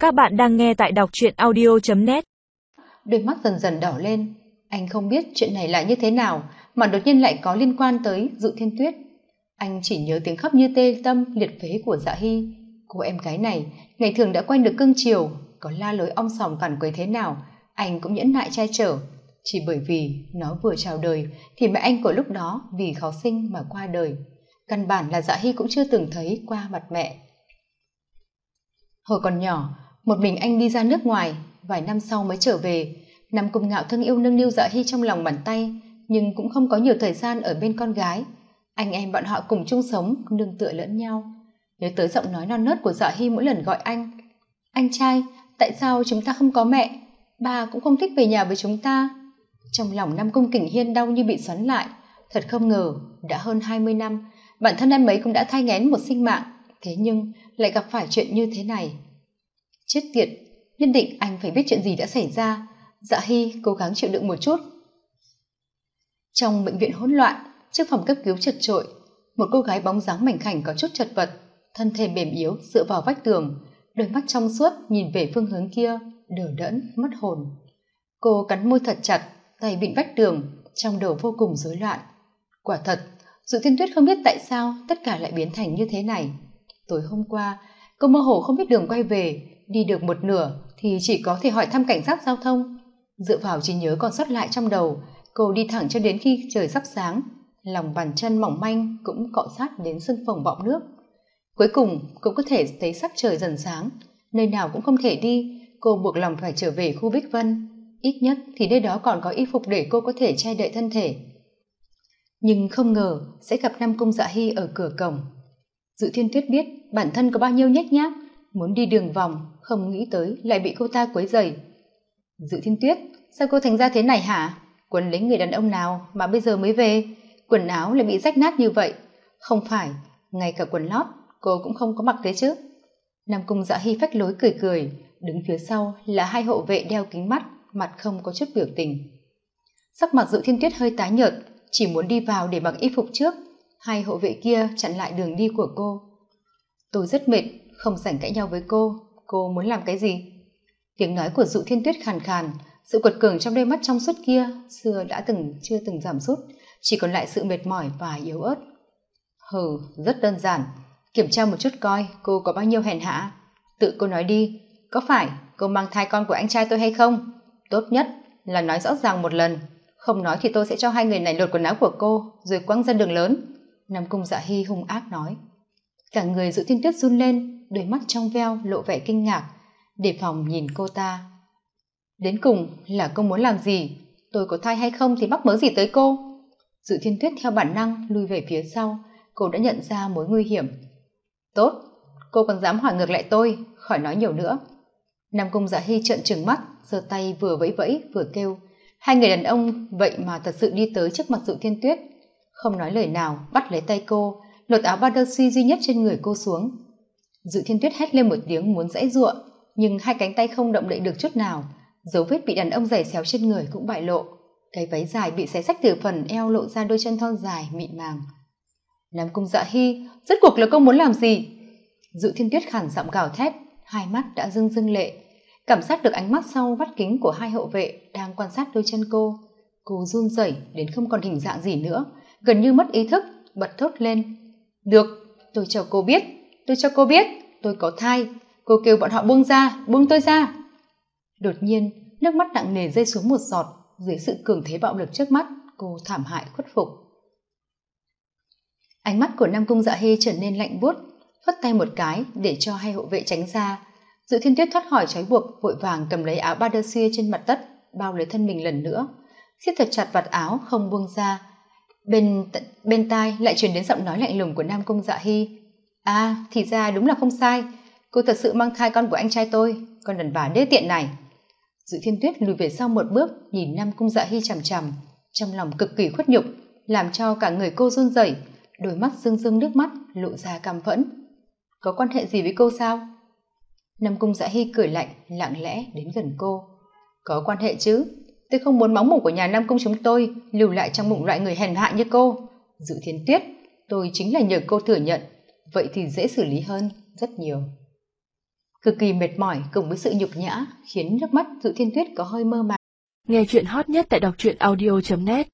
Các bạn đang nghe tại đọc truyện audio.net. Đôi mắt dần dần đỏ lên. Anh không biết chuyện này là như thế nào mà đột nhiên lại có liên quan tới Dụ Thiên Tuyết. Anh chỉ nhớ tiếng khóc như tê tâm liệt phế của Dạ Hy. Cô em gái này ngày thường đã quen được cưng chiều, có la lối om sòm cằn quấy thế nào anh cũng nhẫn nại che chở. Chỉ bởi vì nó vừa chào đời thì mẹ anh của lúc đó vì khó sinh mà qua đời. Căn bản là Dạ Hy cũng chưa từng thấy qua mặt mẹ. Hồi còn nhỏ, một mình anh đi ra nước ngoài, vài năm sau mới trở về. Nam Cung Ngạo thương yêu nâng niu Dạ Hy trong lòng bàn tay, nhưng cũng không có nhiều thời gian ở bên con gái. Anh em bọn họ cùng chung sống, nương tựa lẫn nhau. Nhớ tới giọng nói non nớt của Dạ Hy mỗi lần gọi anh trai, tại sao chúng ta không có mẹ? Bà cũng không thích về nhà với chúng ta. Trong lòng Nam Cung Kình Hiên đau như bị xoắn lại. Thật không ngờ, đã hơn 20 năm, bản thân em ấy cũng đã thai nghén một sinh mạng, thế nhưng lại gặp phải chuyện như thế này. Chết tiệt, nhất định anh phải biết chuyện gì đã xảy ra. Dạ Hy cố gắng chịu đựng một chút. Trong bệnh viện hỗn loạn, trước phòng cấp cứu chật chội, một cô gái bóng dáng mảnh khảnh có chút chật vật, thân thể mềm yếu dựa vào vách tường, đôi mắt trong suốt nhìn về phương hướng kia, đờ đẫn mất hồn. Cô cắn môi thật chặt, tay bịn vách tường, trong đầu vô cùng rối loạn. Quả thật, Dụ Thiên Tuyết không biết tại sao tất cả lại biến thành như thế này. Tối hôm qua, cô mơ hồ không biết đường quay về, đi được một nửa thì chỉ có thể hỏi thăm cảnh sát giao thông. Dựa vào trí nhớ còn sót lại trong đầu, cô đi thẳng cho đến khi trời sắp sáng, lòng bàn chân mỏng manh cũng cọ sát đến sưng phồng bọng nước. Cuối cùng cũng có thể thấy sắc trời dần sáng, nơi nào cũng không thể đi, cô buộc lòng phải trở về khu Bích Vân. Ít nhất thì nơi đó còn có y phục để cô có thể che đậy thân thể. Nhưng không ngờ sẽ gặp Nam Cung Dạ Hy ở cửa cổng. Dụ Thiên Tuyết biết bản thân có bao nhiêu nhếch nhác, muốn đi đường vòng, không nghĩ tới lại bị cô ta quấy rầy. Dụ Thiên Tuyết, sao cô thành ra thế này hả? Quấn lấy người đàn ông nào mà bây giờ mới về? Quần áo lại bị rách nát như vậy. Không phải, ngay cả quần lót cô cũng không có mặc thế chứ? Nam Cung Dạ Hy phách lối cười cười, đứng phía sau là hai hộ vệ đeo kính mắt, mặt không có chút biểu tình. Sắc mặt Dụ Thiên Tuyết hơi tái nhợt, chỉ muốn đi vào để mặc y phục trước. Hai hộ vệ kia chặn lại đường đi của cô. Tôi rất mệt, không rảnh cãi nhau với cô muốn làm cái gì? Tiếng nói của Dụ Thiên Tuyết khàn khàn, sự quật cường trong đôi mắt trong suốt kia xưa đã chưa từng giảm sút, chỉ còn lại sự mệt mỏi và yếu ớt. Rất đơn giản, kiểm tra một chút coi cô có bao nhiêu hèn hạ. Tự cô nói đi, có phải cô mang thai con của anh trai tôi hay không? Tốt nhất là nói rõ ràng một lần, không nói thì tôi sẽ cho hai người này lột quần áo của cô rồi quăng ra đường lớn. Nam Cung Dạ Hy hung ác nói. Cả người Dụ Thiên Tuyết run lên, đôi mắt trong veo lộ vẻ kinh ngạc, đề phòng nhìn cô ta. Đến cùng là cô muốn làm gì? Tôi có thai hay không thì mắc mớ gì tới cô? Dụ Thiên Tuyết theo bản năng lùi về phía sau, cô đã nhận ra mối nguy hiểm. Tốt, cô còn dám hỏi ngược lại tôi, khỏi nói nhiều nữa. Nam Cung Dạ Hy trợn trừng mắt, giơ tay vừa vẫy vẫy vừa kêu. Hai người đàn ông vậy mà thật sự đi tới trước mặt Dụ Thiên Tuyết, không nói lời nào bắt lấy tay cô, lột áo ba đơ suy duy nhất trên người cô xuống. Dụ Thiên Tuyết hét lên một tiếng muốn giãy giụa, nhưng hai cánh tay không động đậy được chút nào, dấu vết bị đàn ông giày xéo trên người cũng bại lộ. Cái váy dài bị xé xách từ phần eo lộ ra đôi chân thon dài mịn màng. Nam Cung Dạ Hy, rốt cuộc là cô muốn làm gì? Dụ Thiên Tuyết khản giọng gào thét, hai mắt đã rưng rưng lệ, cảm giác được ánh mắt sau vắt kính của hai hậu vệ đang quan sát đôi chân cô. Cô run rẩy đến không còn hình dạng gì nữa, gần như mất ý thức, bật thốt lên. Được, tôi cho cô biết, tôi có thai. Cô kêu bọn họ buông tôi ra. Đột nhiên, nước mắt nặng nề rơi xuống một giọt, dưới sự cường thế bạo lực trước mắt, cô thảm hại khuất phục. Ánh mắt của Nam Cung Dạ Hy trở nên lạnh buốt, phất tay một cái để cho hai hộ vệ tránh ra. Dụ Thiên Tuyết thoát khỏi trói buộc, vội vàng cầm lấy áo ba đơ xuya trên mặt đất, bao lấy thân mình lần nữa, siết thật chặt vạt áo không buông ra. Bên tai lại truyền đến giọng nói lạnh lùng của Nam Cung Dạ Hy. Thì ra đúng là không sai, cô thật sự mang thai con của anh trai tôi, con đàn bà đê tiện này. Dụ Thiên Tuyết lùi về sau một bước, nhìn Nam Cung Dạ Hy chằm chằm, trong lòng cực kỳ khuất nhục, làm cho cả người cô run rẩy, đôi mắt rưng rưng nước mắt lộ ra căm phẫn. Có quan hệ gì với cô sao? Nam Cung Dạ Hy cười lạnh, lặng lẽ đến gần cô. Có quan hệ chứ, tôi không muốn máu mủ của nhà Nam Cung chúng tôi lưu lại trong bụng loại người hèn hạ như cô. Dụ Thiên Tuyết, tôi chính là nhờ cô thừa nhận, vậy thì dễ xử lý hơn rất nhiều. cực kỳ mệt mỏi cùng với sự nhục nhã khiến nước mắt Dụ Thiên Tuyết có hơi mơ màng. Nghe chuyện hot nhất tại đọc truyện audio.net